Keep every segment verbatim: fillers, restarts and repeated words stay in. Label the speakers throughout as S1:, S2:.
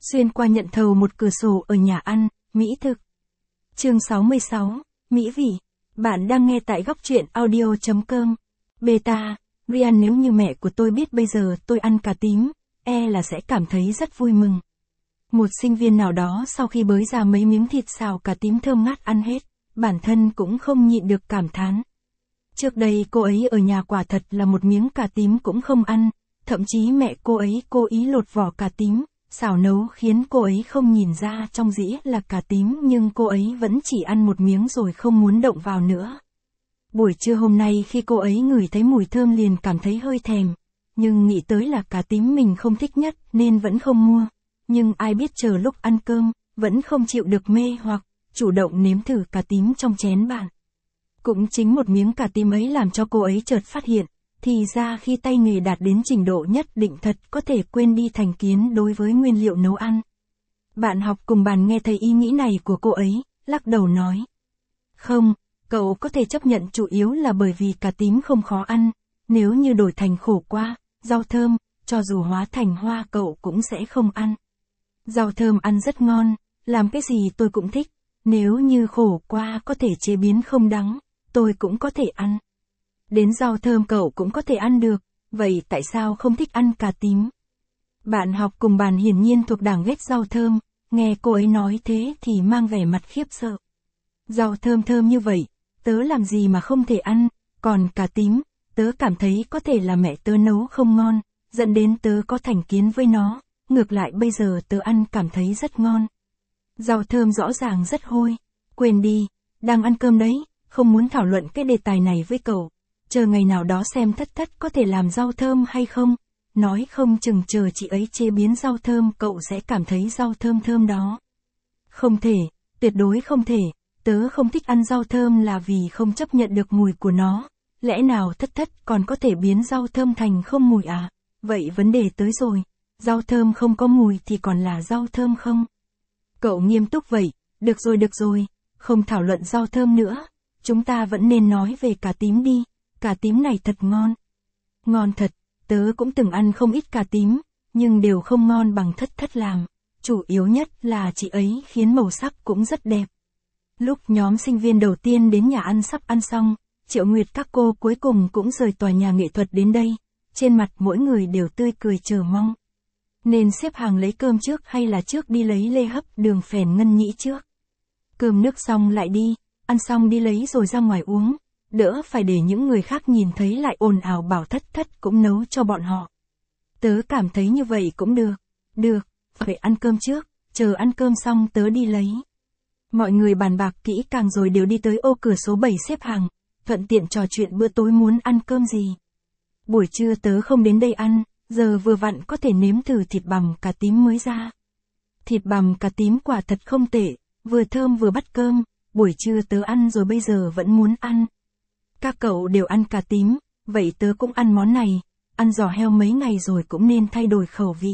S1: Xuyên qua nhận thầu một cửa sổ ở nhà ăn, mỹ thực. Chương sáu mươi sáu, mỹ vị. Bạn đang nghe tại góc truyện audio chấm com. Beta, Ryan, nếu như mẹ của tôi biết bây giờ tôi ăn cà tím, e là sẽ cảm thấy rất vui mừng. Một sinh viên nào đó sau khi bới ra mấy miếng thịt xào cà tím thơm ngát ăn hết, bản thân cũng không nhịn được cảm thán. Trước đây cô ấy ở nhà quả thật là một miếng cà tím cũng không ăn, thậm chí mẹ cô ấy cố ý lột vỏ cà tím, xào nấu khiến cô ấy không nhìn ra trong dĩa là cà tím, nhưng cô ấy vẫn chỉ ăn một miếng rồi không muốn động vào nữa. Buổi trưa hôm nay khi cô ấy ngửi thấy mùi thơm liền cảm thấy hơi thèm, nhưng nghĩ tới là cà tím mình không thích nhất nên vẫn không mua. Nhưng ai biết chờ lúc ăn cơm, vẫn không chịu được mê hoặc, chủ động nếm thử cà tím trong chén bạn. Cũng chính một miếng cà tím ấy làm cho cô ấy chợt phát hiện, thì ra khi tay nghề đạt đến trình độ nhất định thật có thể quên đi thành kiến đối với nguyên liệu nấu ăn. Bạn học cùng bàn nghe thấy ý nghĩ này của cô ấy, lắc đầu nói. Không, cậu có thể chấp nhận chủ yếu là bởi vì cà tím không khó ăn, nếu như đổi thành khổ qua, rau thơm, cho dù hóa thành hoa cậu cũng sẽ không ăn. Rau thơm ăn rất ngon, làm cái gì tôi cũng thích, nếu như khổ qua có thể chế biến không đắng, tôi cũng có thể ăn. Đến rau thơm cậu cũng có thể ăn được, vậy tại sao không thích ăn cà tím? Bạn học cùng bàn hiển nhiên thuộc đảng ghét rau thơm, nghe cô ấy nói thế thì mang vẻ mặt khiếp sợ. Rau thơm thơm như vậy, tớ làm gì mà không thể ăn, còn cà tím, tớ cảm thấy có thể là mẹ tớ nấu không ngon, dẫn đến tớ có thành kiến với nó, ngược lại bây giờ tớ ăn cảm thấy rất ngon. Rau thơm rõ ràng rất hôi, quên đi, đang ăn cơm đấy, không muốn thảo luận cái đề tài này với cậu. Chờ ngày nào đó xem thất thất có thể làm rau thơm hay không, nói không chừng chờ chị ấy chế biến rau thơm cậu sẽ cảm thấy rau thơm thơm đó. Không thể, tuyệt đối không thể, tớ không thích ăn rau thơm là vì không chấp nhận được mùi của nó, lẽ nào thất thất còn có thể biến rau thơm thành không mùi à, vậy vấn đề tới rồi, rau thơm không có mùi thì còn là rau thơm không? Cậu nghiêm túc vậy, được rồi được rồi, không thảo luận rau thơm nữa, chúng ta vẫn nên nói về cà tím đi. Cà tím này thật ngon. Ngon thật, tớ cũng từng ăn không ít cà tím, nhưng đều không ngon bằng thất thất làm. Chủ yếu nhất là chị ấy khiến màu sắc cũng rất đẹp. Lúc nhóm sinh viên đầu tiên đến nhà ăn sắp ăn xong, Triệu Nguyệt các cô cuối cùng cũng rời tòa nhà nghệ thuật đến đây. Trên mặt mỗi người đều tươi cười chờ mong. Nên xếp hàng lấy cơm trước hay là trước đi lấy lê hấp đường phèn ngân nhĩ trước? Cơm nước xong lại đi, ăn xong đi lấy rồi ra ngoài uống. Đỡ phải để những người khác nhìn thấy lại ồn ào bảo thất thất cũng nấu cho bọn họ. Tớ cảm thấy như vậy cũng được. Được, phải ăn cơm trước, chờ ăn cơm xong tớ đi lấy. Mọi người bàn bạc kỹ càng rồi đều đi tới ô cửa số bảy xếp hàng, thuận tiện trò chuyện bữa tối muốn ăn cơm gì. Buổi trưa tớ không đến đây ăn, giờ vừa vặn có thể nếm thử thịt bằm cà tím mới ra. Thịt bằm cà tím quả thật không tệ, vừa thơm vừa bắt cơm, buổi trưa tớ ăn rồi bây giờ vẫn muốn ăn. Các cậu đều ăn cà tím, vậy tớ cũng ăn món này, ăn giò heo mấy ngày rồi cũng nên thay đổi khẩu vị.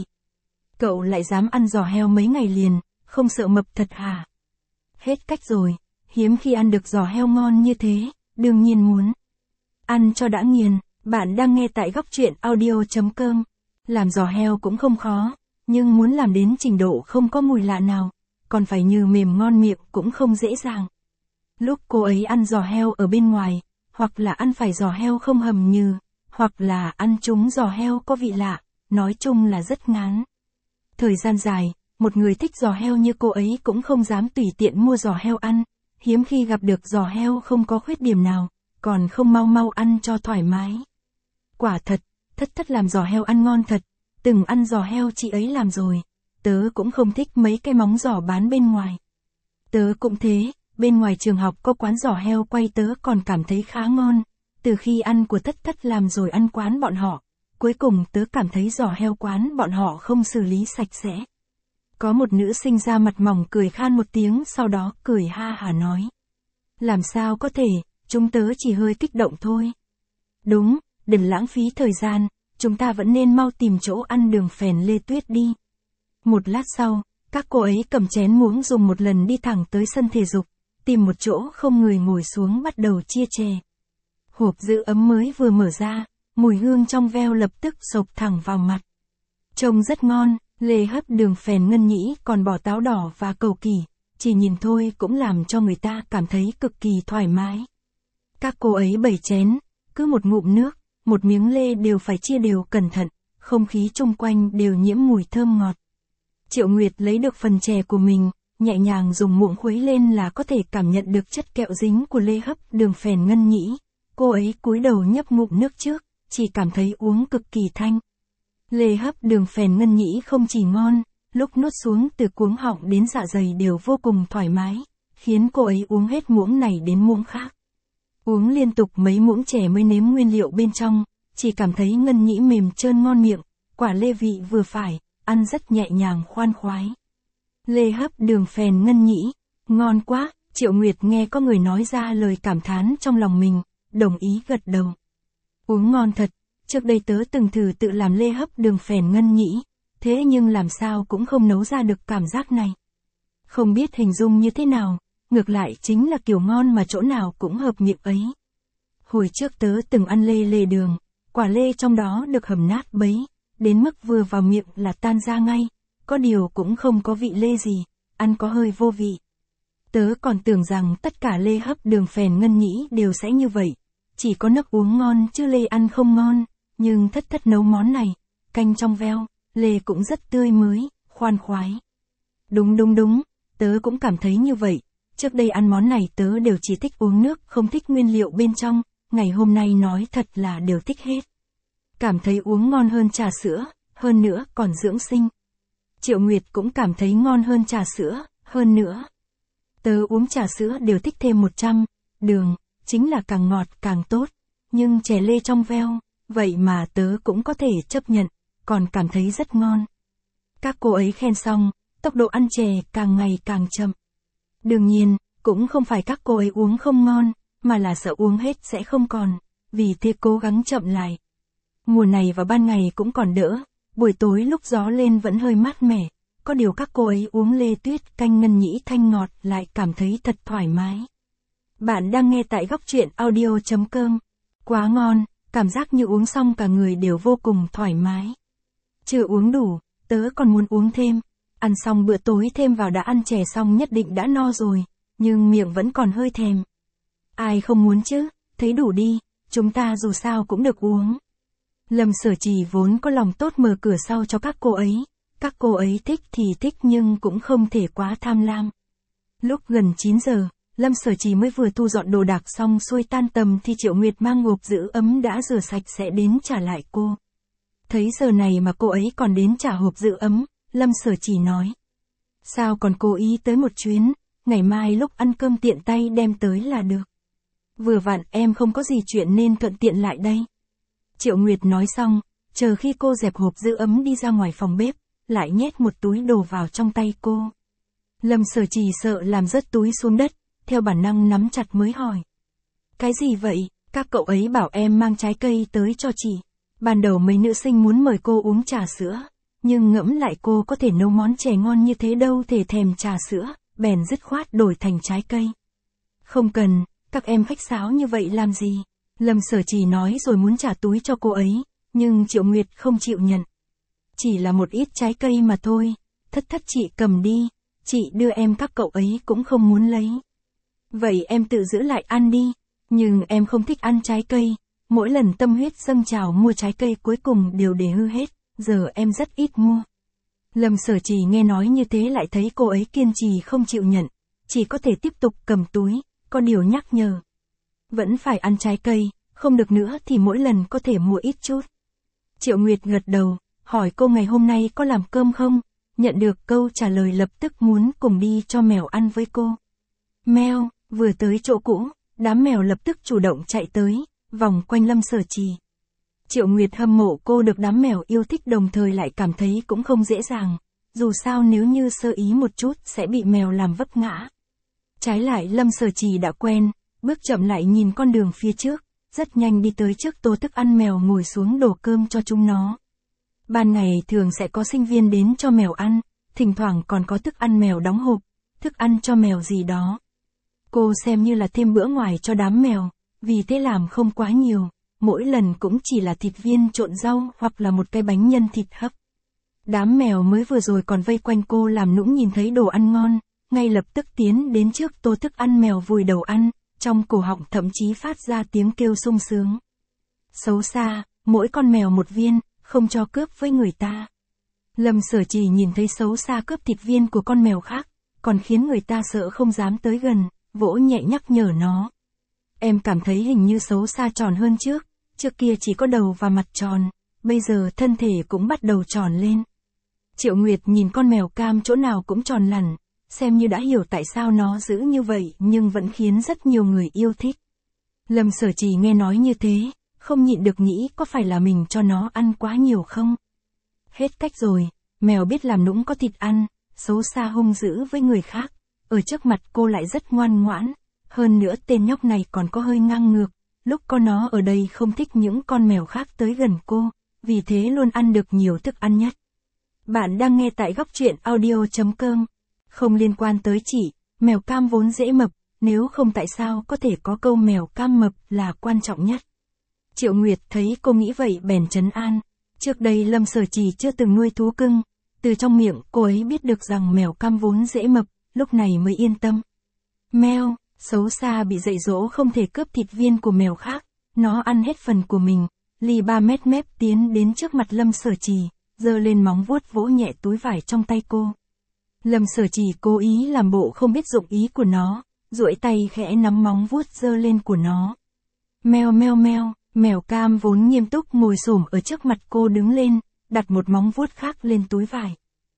S1: Cậu lại dám ăn giò heo mấy ngày liền, không sợ mập thật hả? Hết cách rồi, hiếm khi ăn được giò heo ngon như thế, đương nhiên muốn. Ăn cho đã nghiền, bạn đang nghe tại góc truyện audio chấm com. Làm giò heo cũng không khó, nhưng muốn làm đến trình độ không có mùi lạ nào, còn phải như mềm ngon miệng cũng không dễ dàng. Lúc cô ấy ăn giò heo ở bên ngoài, hoặc là ăn phải giò heo không hầm nhừ, hoặc là ăn chúng giò heo có vị lạ, nói chung là rất ngán. Thời gian dài, một người thích giò heo như cô ấy cũng không dám tùy tiện mua giò heo ăn, hiếm khi gặp được giò heo không có khuyết điểm nào, còn không mau mau ăn cho thoải mái. Quả thật, thất thất làm giò heo ăn ngon thật, từng ăn giò heo chị ấy làm rồi, tớ cũng không thích mấy cái móng giò bán bên ngoài. Tớ cũng thế. Bên ngoài trường học có quán giò heo quay tớ còn cảm thấy khá ngon, từ khi ăn của thất thất làm rồi ăn quán bọn họ, cuối cùng tớ cảm thấy giò heo quán bọn họ không xử lý sạch sẽ. Có một nữ sinh ra mặt mỏng cười khan một tiếng sau đó cười ha hả nói. Làm sao có thể, chúng tớ chỉ hơi kích động thôi. Đúng, đừng lãng phí thời gian, chúng ta vẫn nên mau tìm chỗ ăn đường phèn Lê Tuyết đi. Một lát sau, các cô ấy cầm chén muỗng dùng một lần đi thẳng tới sân thể dục. Tìm một chỗ không người ngồi xuống bắt đầu chia chè. Hộp giữ ấm mới vừa mở ra, mùi hương trong veo lập tức xộc thẳng vào mặt. Trông rất ngon, Lê hấp đường phèn ngân nhĩ còn bỏ táo đỏ và cầu kỳ, chỉ nhìn thôi cũng làm cho người ta cảm thấy cực kỳ thoải mái. Các cô ấy bày chén, cứ một ngụm nước, một miếng lê đều phải chia đều cẩn thận, không khí chung quanh đều nhiễm mùi thơm ngọt. Triệu Nguyệt lấy được phần chè của mình, nhẹ nhàng dùng muỗng khuấy lên là có thể cảm nhận được chất kẹo dính của lê hấp đường phèn ngân nhĩ. Cô ấy cúi đầu nhấp ngụm nước trước, chỉ cảm thấy uống cực kỳ thanh. Lê hấp đường phèn ngân nhĩ không chỉ ngon, lúc nuốt xuống từ cuống họng đến dạ dày đều vô cùng thoải mái, khiến cô ấy uống hết muỗng này đến muỗng khác. Uống liên tục mấy muỗng chè mới nếm nguyên liệu bên trong, chỉ cảm thấy ngân nhĩ mềm trơn ngon miệng, quả lê vị vừa phải, ăn rất nhẹ nhàng khoan khoái. Lê hấp đường phèn ngân nhĩ, ngon quá, Triệu Nguyệt nghe có người nói ra lời cảm thán trong lòng mình, đồng ý gật đầu. Uống ngon thật, trước đây tớ từng thử tự làm lê hấp đường phèn ngân nhĩ, thế nhưng làm sao cũng không nấu ra được cảm giác này. Không biết hình dung như thế nào, ngược lại chính là kiểu ngon mà chỗ nào cũng hợp miệng ấy. Hồi trước tớ từng ăn lê lê đường, quả lê trong đó được hầm nát bấy, đến mức vừa vào miệng là tan ra ngay, có điều cũng không có vị lê gì, ăn có hơi vô vị. Tớ còn tưởng rằng tất cả lê hấp đường phèn ngân nhĩ đều sẽ như vậy, chỉ có nước uống ngon chứ lê ăn không ngon, nhưng thất thất nấu món này, canh trong veo, lê cũng rất tươi mới, khoan khoái. Đúng đúng đúng, tớ cũng cảm thấy như vậy, trước đây ăn món này tớ đều chỉ thích uống nước, không thích nguyên liệu bên trong, ngày hôm nay nói thật là đều thích hết. Cảm thấy uống ngon hơn trà sữa, hơn nữa còn dưỡng sinh. Triệu Nguyệt cũng cảm thấy ngon hơn trà sữa, hơn nữa. Tớ uống trà sữa đều thích thêm một trăm đường, chính là càng ngọt càng tốt, nhưng chè lê trong veo, vậy mà tớ cũng có thể chấp nhận, còn cảm thấy rất ngon. Các cô ấy khen xong, tốc độ ăn chè càng ngày càng chậm. Đương nhiên, cũng không phải các cô ấy uống không ngon, mà là sợ uống hết sẽ không còn, vì thế cố gắng chậm lại. Mùa này vào ban ngày cũng còn đỡ, buổi tối lúc gió lên vẫn hơi mát mẻ, có điều các cô ấy uống lê tuyết canh ngân nhĩ thanh ngọt lại cảm thấy thật thoải mái. Bạn đang nghe tại góc truyện audio chấm com. Quá ngon, cảm giác như uống xong cả người đều vô cùng thoải mái. Chưa uống đủ, tớ còn muốn uống thêm. Ăn xong bữa tối thêm vào đã ăn chè xong nhất định đã no rồi, nhưng miệng vẫn còn hơi thèm. Ai không muốn chứ, thấy đủ đi, chúng ta dù sao cũng được uống. Lâm Sở Trì vốn có lòng tốt mở cửa sau cho các cô ấy, các cô ấy thích thì thích nhưng cũng không thể quá tham lam. Lúc gần chín giờ, Lâm Sở Trì mới vừa thu dọn đồ đạc xong xuôi tan tầm thì Triệu Nguyệt mang hộp giữ ấm đã rửa sạch sẽ đến trả lại cô. Thấy giờ này mà cô ấy còn đến trả hộp giữ ấm, Lâm Sở Trì nói. Sao còn cố ý tới một chuyến, ngày mai lúc ăn cơm tiện tay đem tới là được. Vừa vặn em không có gì chuyện nên thuận tiện lại đây. Triệu Nguyệt nói xong, chờ khi cô dẹp hộp giữ ấm đi ra ngoài phòng bếp, lại nhét một túi đồ vào trong tay cô. Lâm Sở Trì sợ làm rớt túi xuống đất, theo bản năng nắm chặt mới hỏi. Cái gì vậy, các cậu ấy bảo em mang trái cây tới cho chị. Ban đầu mấy nữ sinh muốn mời cô uống trà sữa, nhưng ngẫm lại cô có thể nấu món chè ngon như thế đâu thể thèm trà sữa, bèn dứt khoát đổi thành trái cây. Không cần, các em khách sáo như vậy làm gì? Lâm Sở Trì nói rồi muốn trả túi cho cô ấy, nhưng Triệu Nguyệt không chịu nhận. Chỉ là một ít trái cây mà thôi, thất thất chị cầm đi, chị đưa em các cậu ấy cũng không muốn lấy. Vậy em tự giữ lại ăn đi, nhưng em không thích ăn trái cây, mỗi lần tâm huyết dâng trào mua trái cây cuối cùng đều để hư hết, giờ em rất ít mua. Lâm Sở Trì nghe nói như thế lại thấy cô ấy kiên trì không chịu nhận, chỉ có thể tiếp tục cầm túi, có điều nhắc nhở. Vẫn phải ăn trái cây, không được nữa thì mỗi lần có thể mua ít chút. Triệu Nguyệt gật đầu, hỏi cô ngày hôm nay có làm cơm không, nhận được câu trả lời lập tức muốn cùng đi cho mèo ăn với cô. Mèo, vừa tới chỗ cũ, đám mèo lập tức chủ động chạy tới, vòng quanh Lâm Sở Trì. Triệu Nguyệt hâm mộ cô được đám mèo yêu thích đồng thời lại cảm thấy cũng không dễ dàng, dù sao nếu như sơ ý một chút sẽ bị mèo làm vấp ngã. Trái lại Lâm Sở Trì đã quen, bước chậm lại nhìn con đường phía trước, rất nhanh đi tới trước tô thức ăn mèo ngồi xuống đổ cơm cho chúng nó. Ban ngày thường sẽ có sinh viên đến cho mèo ăn, thỉnh thoảng còn có thức ăn mèo đóng hộp, thức ăn cho mèo gì đó. Cô xem như là thêm bữa ngoài cho đám mèo, vì thế làm không quá nhiều, mỗi lần cũng chỉ là thịt viên trộn rau hoặc là một cái bánh nhân thịt hấp. Đám mèo mới vừa rồi còn vây quanh cô làm nũng nhìn thấy đồ ăn ngon, ngay lập tức tiến đến trước tô thức ăn mèo vùi đầu ăn, trong cổ họng thậm chí phát ra tiếng kêu sung sướng. Xấu xa, mỗi con mèo một viên, không cho cướp với người ta. Lâm Sở Trì nhìn thấy xấu xa cướp thịt viên của con mèo khác, còn khiến người ta sợ không dám tới gần, vỗ nhẹ nhắc nhở nó. Em cảm thấy hình như xấu xa tròn hơn trước, trước kia chỉ có đầu và mặt tròn, bây giờ thân thể cũng bắt đầu tròn lên. Triệu Nguyệt nhìn con mèo cam chỗ nào cũng tròn lẳn, xem như đã hiểu tại sao nó dữ như vậy nhưng vẫn khiến rất nhiều người yêu thích. Lâm Sở Trì nghe nói như thế, không nhịn được nghĩ có phải là mình cho nó ăn quá nhiều không? Hết cách rồi, mèo biết làm nũng có thịt ăn, xấu xa hung dữ với người khác, ở trước mặt cô lại rất ngoan ngoãn, hơn nữa tên nhóc này còn có hơi ngang ngược, lúc có nó ở đây không thích những con mèo khác tới gần cô, vì thế luôn ăn được nhiều thức ăn nhất. Bạn đang nghe tại góc truyện audio chấm com. Không liên quan tới chị, mèo cam vốn dễ mập, nếu không tại sao có thể có câu mèo cam mập là quan trọng nhất. Triệu Nguyệt thấy cô nghĩ vậy bèn trấn an. Trước đây Lâm Sở Trì chưa từng nuôi thú cưng, từ trong miệng cô ấy biết được rằng mèo cam vốn dễ mập, lúc này mới yên tâm. Mèo, xấu xa bị dạy dỗ không thể cướp thịt viên của mèo khác, nó ăn hết phần của mình, lì ba mét mép tiến đến trước mặt Lâm Sở Trì, giơ lên móng vuốt vỗ nhẹ túi vải trong tay cô. Lâm Sở Trì cố ý làm bộ không biết dụng ý của nó, duỗi tay khẽ nắm móng vuốt giơ lên của nó. Mèo mèo mèo, mèo cam vốn nghiêm túc ngồi xổm ở trước mặt cô đứng lên, đặt một móng vuốt khác lên túi vải.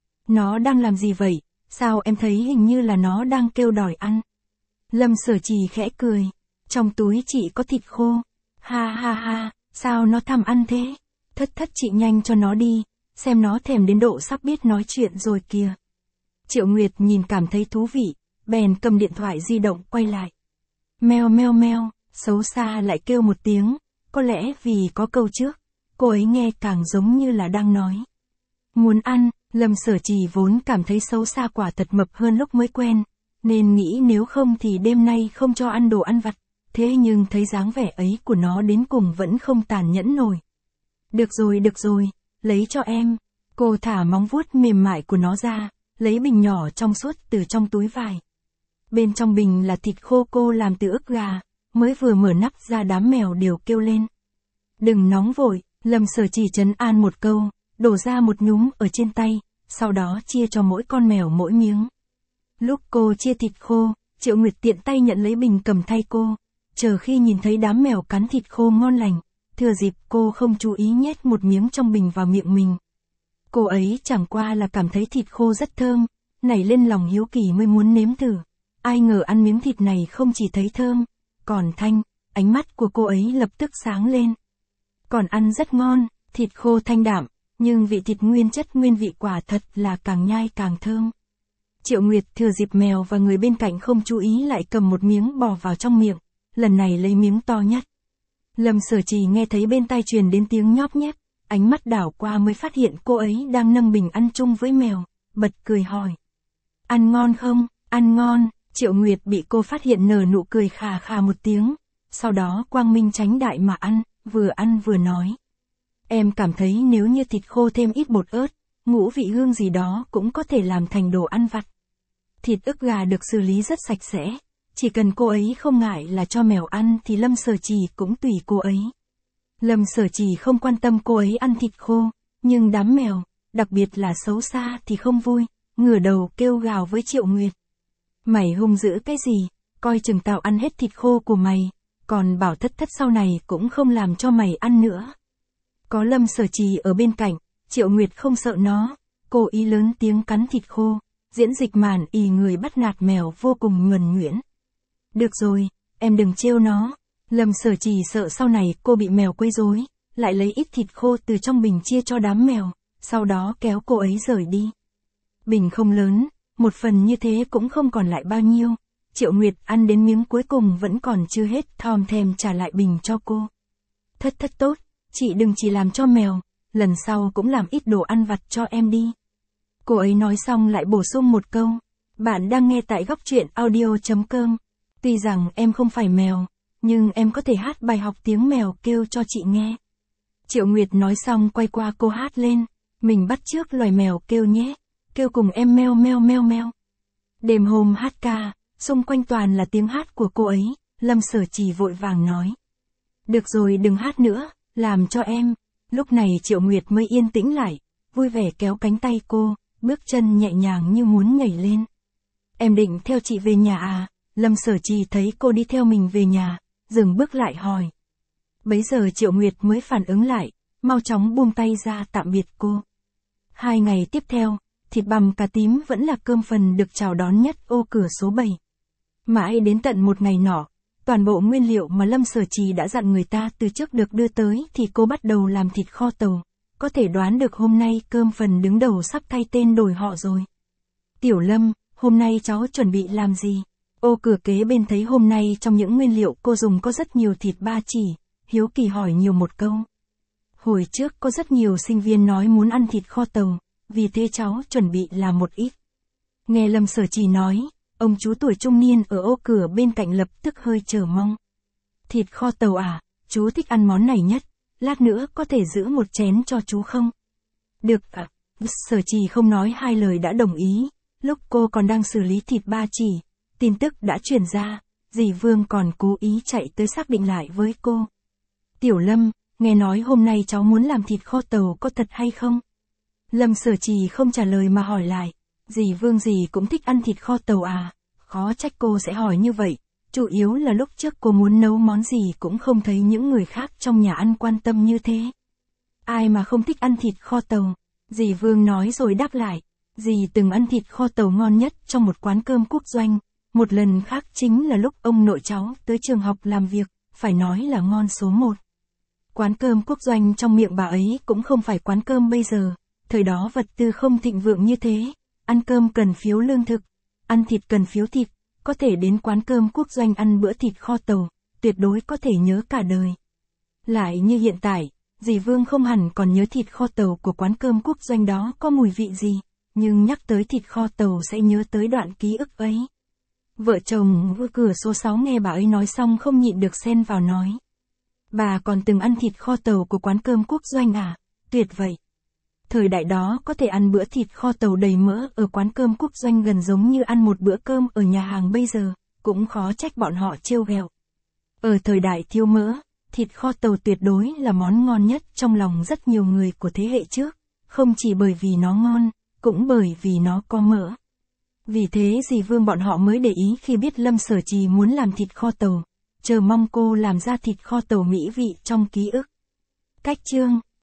S1: Nó đang làm gì vậy? Sao em thấy hình như là nó đang kêu đòi ăn? Lâm Sở Trì khẽ cười. Trong túi chị có thịt khô. Ha ha ha, sao nó tham ăn thế? Thất thất chị nhanh cho nó đi, xem nó thèm đến độ sắp biết nói chuyện rồi kìa. Triệu Nguyệt nhìn cảm thấy thú vị, bèn cầm điện thoại di động quay lại. Meo meo meo, xấu xa lại kêu một tiếng, có lẽ vì có câu trước, cô ấy nghe càng giống như là đang nói. Muốn ăn, Lâm Sở Trì vốn cảm thấy xấu xa quả thật mập hơn lúc mới quen, nên nghĩ nếu không thì đêm nay không cho ăn đồ ăn vặt, thế nhưng thấy dáng vẻ ấy của nó đến cùng vẫn không tàn nhẫn nổi. Được rồi được rồi, lấy cho em. Cô thả móng vuốt mềm mại của nó ra, lấy bình nhỏ trong suốt từ trong túi vải. Bên trong bình là thịt khô cô làm từ ức gà, mới vừa mở nắp ra đám mèo đều kêu lên. Đừng nóng vội, Lâm Sở Trì trấn an một câu, đổ ra một nhúm ở trên tay, sau đó chia cho mỗi con mèo mỗi miếng. Lúc cô chia thịt khô, Triệu Nguyệt tiện tay nhận lấy bình cầm thay cô, chờ khi nhìn thấy đám mèo cắn thịt khô ngon lành, thừa dịp cô không chú ý nhét một miếng trong bình vào miệng mình. Cô ấy chẳng qua là cảm thấy thịt khô rất thơm, nảy lên lòng hiếu kỳ mới muốn nếm thử. Ai ngờ ăn miếng thịt này không chỉ thấy thơm, còn thanh, ánh mắt của cô ấy lập tức sáng lên. Còn ăn rất ngon, thịt khô thanh đạm, nhưng vị thịt nguyên chất nguyên vị quả thật là càng nhai càng thơm. Triệu Nguyệt thừa dịp mèo và người bên cạnh không chú ý lại cầm một miếng bò vào trong miệng, lần này lấy miếng to nhất. Lâm Sở Trì nghe thấy bên tai truyền đến tiếng nhóp nhép, ánh mắt đảo qua mới phát hiện cô ấy đang nâng bình ăn chung với mèo, bật cười hỏi. Ăn ngon không? Ăn ngon. Triệu Nguyệt bị cô phát hiện nở nụ cười khà khà một tiếng, sau đó quang minh tránh đại mà ăn, vừa ăn vừa nói. Em cảm thấy nếu như thịt khô thêm ít bột ớt, ngũ vị hương gì đó cũng có thể làm thành đồ ăn vặt. Thịt ức gà được xử lý rất sạch sẽ, chỉ cần cô ấy không ngại là cho mèo ăn thì Lâm Sở Trì cũng tùy cô ấy. Lâm Sở Trì không quan tâm cô ấy ăn thịt khô, nhưng đám mèo, đặc biệt là xấu xa thì không vui, ngửa đầu kêu gào với Triệu Nguyệt. Mày hung dữ cái gì, coi chừng tao ăn hết thịt khô của mày, còn bảo thất thất sau này cũng không làm cho mày ăn nữa. Có Lâm Sở Trì ở bên cạnh, Triệu Nguyệt không sợ nó, cô ý lớn tiếng cắn thịt khô, diễn dịch màn ì người bắt nạt mèo vô cùng nhuần nhuyễn. Được rồi, em đừng trêu nó. Lâm Sở Trì sợ sau này cô bị mèo quấy rối, lại lấy ít thịt khô từ trong bình chia cho đám mèo, sau đó kéo cô ấy rời đi. Bình không lớn, một phần như thế cũng không còn lại bao nhiêu. Triệu Nguyệt ăn đến miếng cuối cùng vẫn còn chưa hết, thòm thèm trả lại bình cho cô. Thất thất tốt, chị đừng chỉ làm cho mèo, lần sau cũng làm ít đồ ăn vặt cho em đi. Cô ấy nói xong lại bổ sung một câu. Bạn đang nghe tại góc truyện audio chấm com. Tuy rằng em không phải mèo, nhưng em có thể hát bài học tiếng mèo kêu cho chị nghe. Triệu Nguyệt nói xong quay qua cô hát lên. Mình bắt chước loài mèo kêu nhé, kêu cùng em meo meo meo meo. Đêm hôm hát ca, xung quanh toàn là tiếng hát của cô ấy, Lâm Sở Trì vội vàng nói. Được rồi đừng hát nữa, làm cho em. Lúc này Triệu Nguyệt mới yên tĩnh lại, vui vẻ kéo cánh tay cô, bước chân nhẹ nhàng như muốn nhảy lên. Em định theo chị về nhà à? Lâm Sở Trì thấy cô đi theo mình về nhà, dừng bước lại hỏi. Bấy giờ Triệu Nguyệt mới phản ứng lại, mau chóng buông tay ra tạm biệt cô. Hai ngày tiếp theo, thịt bằm cà tím vẫn là cơm phần được chào đón nhất ô cửa số bảy. Mãi đến tận một ngày nọ, toàn bộ nguyên liệu mà Lâm Sở Trì đã dặn người ta từ trước được đưa tới thì cô bắt đầu làm thịt kho tàu. Có thể đoán được hôm nay cơm phần đứng đầu sắp thay tên đổi họ rồi. Tiểu Lâm, hôm nay cháu chuẩn bị làm gì? Ô cửa kế bên thấy hôm nay trong những nguyên liệu cô dùng có rất nhiều thịt ba chỉ, hiếu kỳ hỏi nhiều một câu. Hồi trước có rất nhiều sinh viên nói muốn ăn thịt kho tàu, vì thế cháu chuẩn bị làm một ít. Nghe Lâm Sở Trì nói, ông chú tuổi trung niên ở ô cửa bên cạnh lập tức hơi chờ mong. Thịt kho tàu à, chú thích ăn món này nhất, lát nữa có thể giữ một chén cho chú không? Được ạ, à? Sở Trì không nói hai lời đã đồng ý, lúc cô còn đang xử lý thịt ba chỉ, tin tức đã truyền ra, dì Vương còn cố ý chạy tới xác định lại với cô. Tiểu Lâm, nghe nói hôm nay cháu muốn làm thịt kho tàu có thật hay không? Lâm Sở Trì không trả lời mà hỏi lại, dì Vương dì cũng thích ăn thịt kho tàu à? Khó trách cô sẽ hỏi như vậy, chủ yếu là lúc trước cô muốn nấu món gì cũng không thấy những người khác trong nhà ăn quan tâm như thế. Ai mà không thích ăn thịt kho tàu? Dì Vương nói rồi đáp lại, dì từng ăn thịt kho tàu ngon nhất trong một quán cơm quốc doanh, một lần khác chính là lúc ông nội cháu tới trường học làm việc, phải nói là ngon số một. Quán cơm quốc doanh trong miệng bà ấy cũng không phải quán cơm bây giờ, thời đó vật tư không thịnh vượng như thế, ăn cơm cần phiếu lương thực, ăn thịt cần phiếu thịt, có thể đến quán cơm quốc doanh ăn bữa thịt kho tàu, tuyệt đối có thể nhớ cả đời. Lại như hiện tại, dì Vương không hẳn còn nhớ thịt kho tàu của quán cơm quốc doanh đó có mùi vị gì, nhưng nhắc tới thịt kho tàu sẽ nhớ tới đoạn ký ức ấy. Vợ chồng vừa cửa số sáu nghe bà ấy nói xong không nhịn được xen vào nói. Bà còn từng ăn thịt kho tàu của quán cơm quốc doanh à? Tuyệt vậy. Thời đại đó có thể ăn bữa thịt kho tàu đầy mỡ ở quán cơm quốc doanh gần giống như ăn một bữa cơm ở nhà hàng bây giờ, cũng khó trách bọn họ trêu ghẹo. Ở thời đại thiếu mỡ, thịt kho tàu tuyệt đối là món ngon nhất trong lòng rất nhiều người của thế hệ trước, không chỉ bởi vì nó ngon, cũng bởi vì nó có mỡ. Vì thế dì Vương bọn họ mới để ý khi biết Lâm Sở Trì muốn làm thịt kho tàu, chờ mong cô làm ra thịt kho tàu mỹ vị trong ký ức. Cách chương